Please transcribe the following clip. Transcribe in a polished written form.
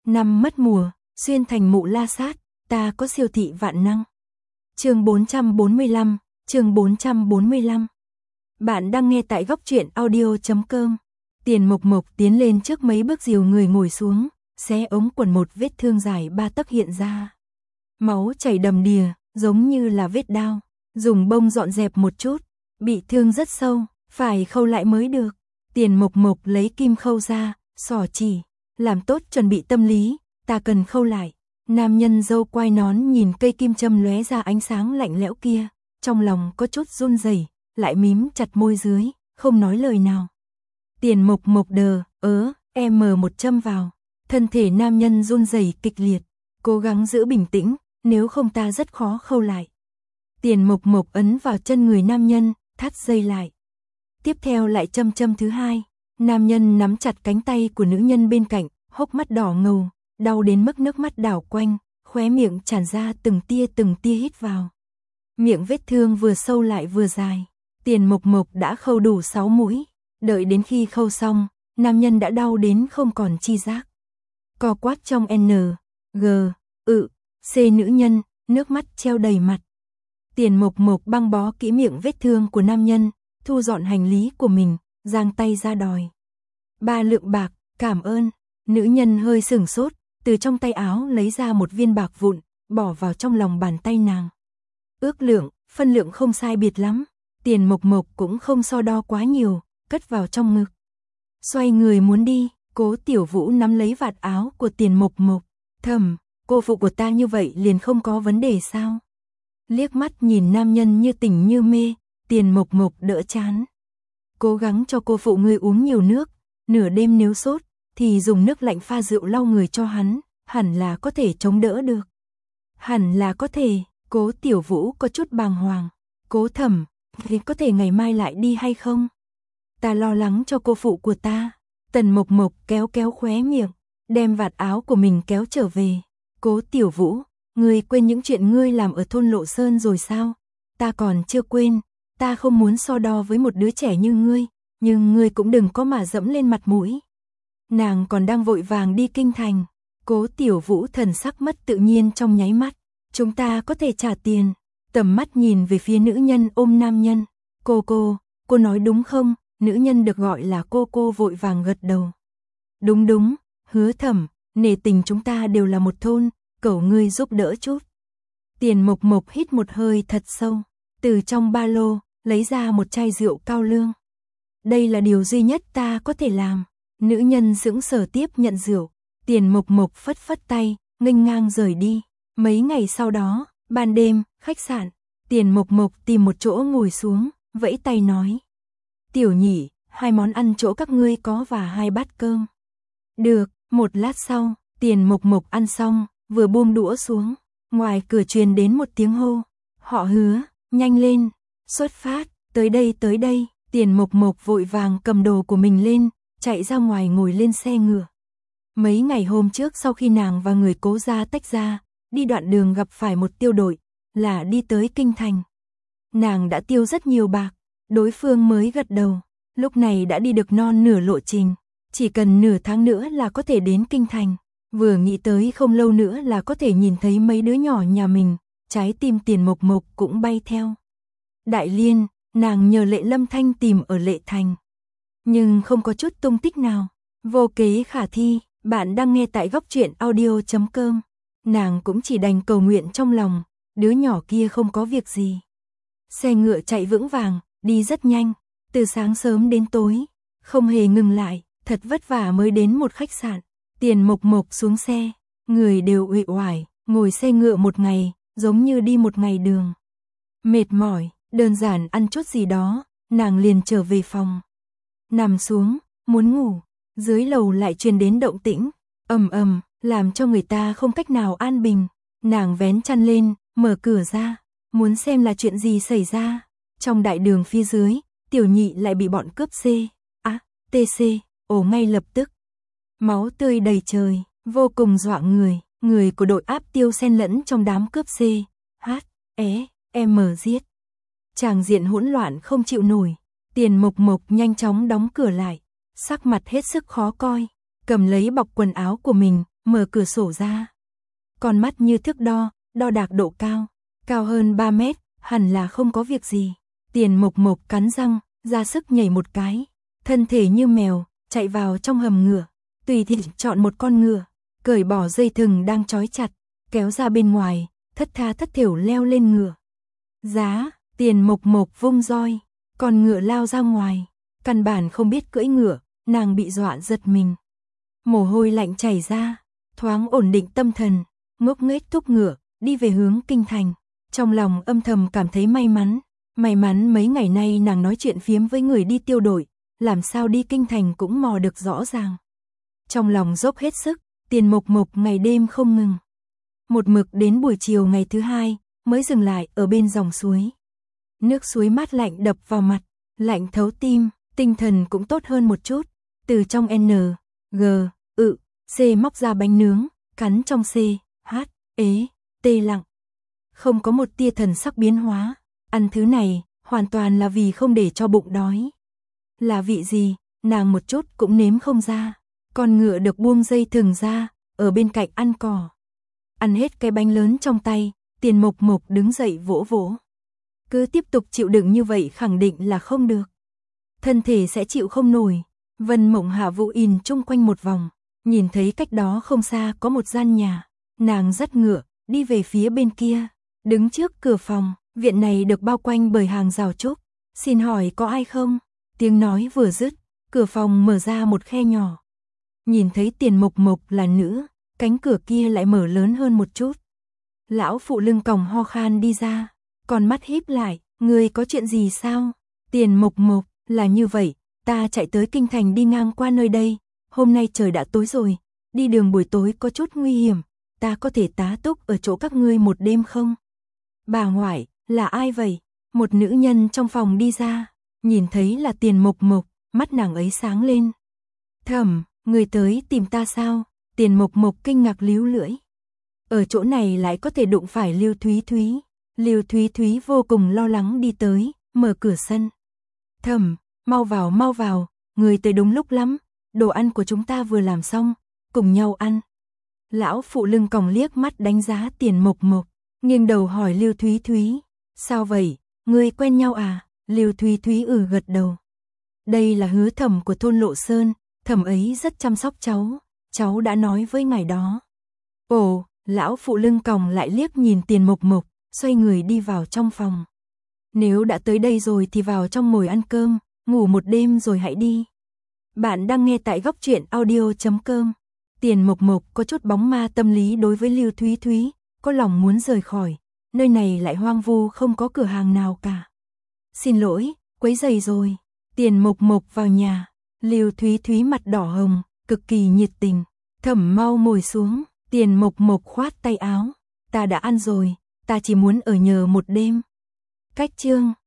Năm mất mùa, xuyên thành mụ la sát, ta có siêu thị vạn năng. Chương 445, chương 445. Bạn đang nghe tại góc truyện audio.com. Tiền Mộc Mộc tiến lên trước mấy bước dìu người ngồi xuống, xé ống quần, một vết thương dài 3 tấc hiện ra. Máu chảy đầm đìa, giống như là vết đao, dùng bông dọn dẹp một chút, bị thương rất sâu, phải khâu lại mới được. Tiền Mộc Mộc lấy kim khâu ra, xỏ chỉ, làm tốt chuẩn bị tâm lý, ta cần khâu lại. Nam nhân râu quai nón nhìn cây kim châm lóe ra ánh sáng lạnh lẽo kia, trong lòng có chút run rẩy, lại mím chặt môi dưới, không nói lời nào. Tiền Mộc Mộc một châm vào, thân thể nam nhân run rẩy kịch liệt, cố gắng giữ bình tĩnh, nếu không ta rất khó khâu lại. Tiền Mộc Mộc ấn vào chân người nam nhân, thắt dây lại. Tiếp theo lại châm thứ hai, nam nhân nắm chặt cánh tay của nữ nhân bên cạnh, hốc mắt đỏ ngầu, đau đến mức nước mắt đảo quanh, khóe miệng tràn ra từng tia hít vào. Miệng vết thương vừa sâu lại vừa dài. Tiền Mộc Mộc đã khâu đủ 6 mũi, đợi đến khi khâu xong, nam nhân đã đau đến không còn chi giác. Co quắp trong C nữ nhân, nước mắt treo đầy mặt. Tiền Mộc Mộc băng bó kỹ miệng vết thương của nam nhân, thu dọn hành lý của mình, giang tay ra đòi 3 lượng bạc, cảm ơn. Nữ nhân hơi sửng sốt, từ trong tay áo lấy ra một viên bạc vụn, bỏ vào trong lòng bàn tay nàng. Ước lượng, phân lượng không sai biệt lắm. Tiền Mộc Mộc cũng không so đo quá nhiều, cất vào trong ngực. Xoay người muốn đi, Cố Tiểu Vũ nắm lấy vạt áo của Tiền Mộc Mộc. Thầm, cô phụ của ta như vậy liền không có vấn đề sao? Liếc mắt nhìn nam nhân như tỉnh như mê, Tiền Mộc Mộc đỡ chán. Cố gắng cho cô phụ ngươi uống nhiều nước, nửa đêm nếu sốt, thì dùng nước lạnh pha rượu lau người cho hắn, hẳn là có thể chống đỡ được. Hẳn là có thể. Cố Tiểu Vũ có chút bàng hoàng. Cố Thẩm, thì có thể ngày mai lại đi hay không? Ta lo lắng cho cô phụ của ta. Tần Mộc Mộc kéo khóe miệng, đem vạt áo của mình kéo trở về. Cố Tiểu Vũ, ngươi quên những chuyện ngươi làm ở thôn Lộ Sơn rồi sao? Ta còn chưa quên, ta không muốn so đo với một đứa trẻ như ngươi, nhưng ngươi cũng đừng có mà dẫm lên mặt mũi. Nàng còn đang vội vàng đi kinh thành. Cố Tiểu Vũ thần sắc mất tự nhiên trong nháy mắt. Chúng ta có thể trả tiền. Tầm mắt nhìn về phía nữ nhân ôm nam nhân. Cô nói đúng không? Nữ nhân được gọi là cô vội vàng gật đầu. Đúng, Hứa Thẩm, nể tình chúng ta đều là một thôn, cầu ngươi giúp đỡ chút. Tiền Mộc Mộc hít một hơi thật sâu, từ trong ba lô lấy ra một chai rượu cao lương. Đây là điều duy nhất ta có thể làm. Nữ nhân sững sờ tiếp nhận rượu. Tiền Mộc Mộc phất tay, nghênh ngang rời đi. Mấy ngày sau đó, ban đêm, khách sạn, Tiền Mộc Mộc tìm một chỗ ngồi xuống, vẫy tay nói. Tiểu Nhị, 2 món ăn chỗ các ngươi có và 2 bát cơm. Được, một lát sau, Tiền Mộc Mộc ăn xong, vừa buông đũa xuống, ngoài cửa truyền đến một tiếng hô. Họ Hứa, nhanh lên, xuất phát, tới đây. Tiền Mộc Mộc vội vàng cầm đồ của mình lên, chạy ra ngoài ngồi lên xe ngựa. Mấy ngày hôm trước sau khi nàng và người Cố gia tách ra, đi đoạn đường gặp phải một tiêu đội, là đi tới kinh thành. Nàng đã tiêu rất nhiều bạc, đối phương mới gật đầu, lúc này đã đi được non nửa lộ trình, chỉ cần nửa tháng nữa là có thể đến kinh thành. Vừa nghĩ tới không lâu nữa là có thể nhìn thấy mấy đứa nhỏ nhà mình, trái tim Tiền Mộc Mộc cũng bay theo. Đại Liên, nàng nhờ Lệ Lâm Thanh tìm ở Lệ Thành, nhưng không có chút tung tích nào, vô kế khả thi. Bạn đang nghe tại góc truyện audio.com. Nàng cũng chỉ đành cầu nguyện trong lòng, đứa nhỏ kia không có việc gì. Xe ngựa chạy vững vàng, đi rất nhanh, từ sáng sớm đến tối, không hề ngừng lại, thật vất vả mới đến một khách sạn. Tiền Mộc Mộc xuống xe, người đều uể oải, ngồi xe ngựa một ngày, giống như đi một ngày đường. Mệt mỏi, đơn giản ăn chút gì đó, nàng liền trở về phòng. Nằm xuống, muốn ngủ, dưới lầu lại truyền đến động tĩnh, ầm, làm cho người ta không cách nào an bình. Nàng vén chăn lên, mở cửa ra, muốn xem là chuyện gì xảy ra. Trong đại đường phía dưới, Tiểu Nhị lại bị bọn cướp TC ổ ngay lập tức. Máu tươi đầy trời, vô cùng dọa người. Người của đội áp tiêu xen lẫn trong đám cướp giết. Tràng diện hỗn loạn không chịu nổi. Tiền Mộc Mộc nhanh chóng đóng cửa lại, sắc mặt hết sức khó coi, cầm lấy bọc quần áo của mình, mở cửa sổ ra. Con mắt như thước đo, đo đạc độ cao, cao hơn 3 mét, hẳn là không có việc gì. Tiền Mộc Mộc cắn răng, ra sức nhảy một cái, thân thể như mèo, chạy vào trong hầm ngựa, tùy tiện chọn một con ngựa, cởi bỏ dây thừng đang trói chặt, kéo ra bên ngoài, thất tha thất thểu leo lên ngựa. Giá, Tiền Mộc Mộc vung roi, con ngựa lao ra ngoài, căn bản không biết cưỡi ngựa, nàng bị dọa giật mình. Mồ hôi lạnh chảy ra, thoáng ổn định tâm thần, ngốc nghếch thúc ngựa, đi về hướng kinh thành. Trong lòng âm thầm cảm thấy may mắn mấy ngày nay nàng nói chuyện phiếm với người đi tiêu đội, làm sao đi kinh thành cũng mò được rõ ràng. Trong lòng dốc hết sức, Tiền Mộc Mộc ngày đêm không ngừng. Một mực đến buổi chiều ngày thứ hai, mới dừng lại ở bên dòng suối. Nước suối mát lạnh đập vào mặt, lạnh thấu tim, tinh thần cũng tốt hơn một chút. Từ trong N, G, C móc ra bánh nướng, cắn trong C, H, T lặng. Không có một tia thần sắc biến hóa, ăn thứ này, hoàn toàn là vì không để cho bụng đói. Là vị gì, nàng một chút cũng nếm không ra. Con ngựa được buông dây thừng ra, ở bên cạnh ăn cỏ. Ăn hết cái bánh lớn trong tay, Tiền Mộc Mộc đứng dậy vỗ vỗ. Cứ tiếp tục chịu đựng như vậy khẳng định là không được. Thân thể sẽ chịu không nổi. Vân Mộng Hạ Vũ in chung quanh một vòng, nhìn thấy cách đó không xa có một gian nhà. Nàng dắt ngựa, đi về phía bên kia, đứng trước cửa phòng. Viện này được bao quanh bởi hàng rào trúc. Xin hỏi có ai không? Tiếng nói vừa dứt, cửa phòng mở ra một khe nhỏ. Nhìn thấy Tiền Mộc Mộc là nữ, cánh cửa kia lại mở lớn hơn một chút. Lão phụ lưng còng ho khan đi ra, con mắt híp lại, người có chuyện gì sao? Tiền Mộc Mộc, là như vậy, ta chạy tới kinh thành đi ngang qua nơi đây, hôm nay trời đã tối rồi, đi đường buổi tối có chút nguy hiểm, ta có thể tá túc ở chỗ các ngươi một đêm không? Bà ngoại, là ai vậy? Một nữ nhân trong phòng đi ra, nhìn thấy là Tiền Mộc Mộc, mắt nàng ấy sáng lên. Thẩm, người tới tìm ta sao? Tiền Mộc Mộc kinh ngạc líu lưỡi. Ở chỗ này lại có thể đụng phải Lưu Thúy Thúy. Lưu Thúy Thúy vô cùng lo lắng đi tới, mở cửa sân. Thẩm, mau vào, người tới đúng lúc lắm, đồ ăn của chúng ta vừa làm xong, cùng nhau ăn. Lão phụ lưng còng liếc mắt đánh giá Tiền Mộc Mộc, nghiêng đầu hỏi Lưu Thúy Thúy, sao vậy, ngươi quen nhau à? Lưu Thúy Thúy gật đầu. Đây là hứa thẩm của thôn Lộ Sơn, thẩm ấy rất chăm sóc cháu đã nói với ngài đó. Ồ, lão phụ lưng còng lại liếc nhìn Tiền Mộc Mộc, xoay người đi vào trong phòng. Nếu đã tới đây rồi thì vào trong ngồi ăn cơm, ngủ một đêm rồi hãy đi. Bạn đang nghe tại góc truyện audio.com. Tiền Mộc Mộc có chút bóng ma tâm lý đối với Lưu Thúy Thúy, có lòng muốn rời khỏi, nơi này lại hoang vu không có cửa hàng nào cả. Xin lỗi, quấy rầy rồi. Tiền Mộc Mộc vào nhà, Lưu Thúy Thúy mặt đỏ hồng, cực kỳ nhiệt tình. Thẩm mau ngồi xuống, Tiền Mộc Mộc khoát tay áo. Ta đã ăn rồi, ta chỉ muốn ở nhờ một đêm. Cách chương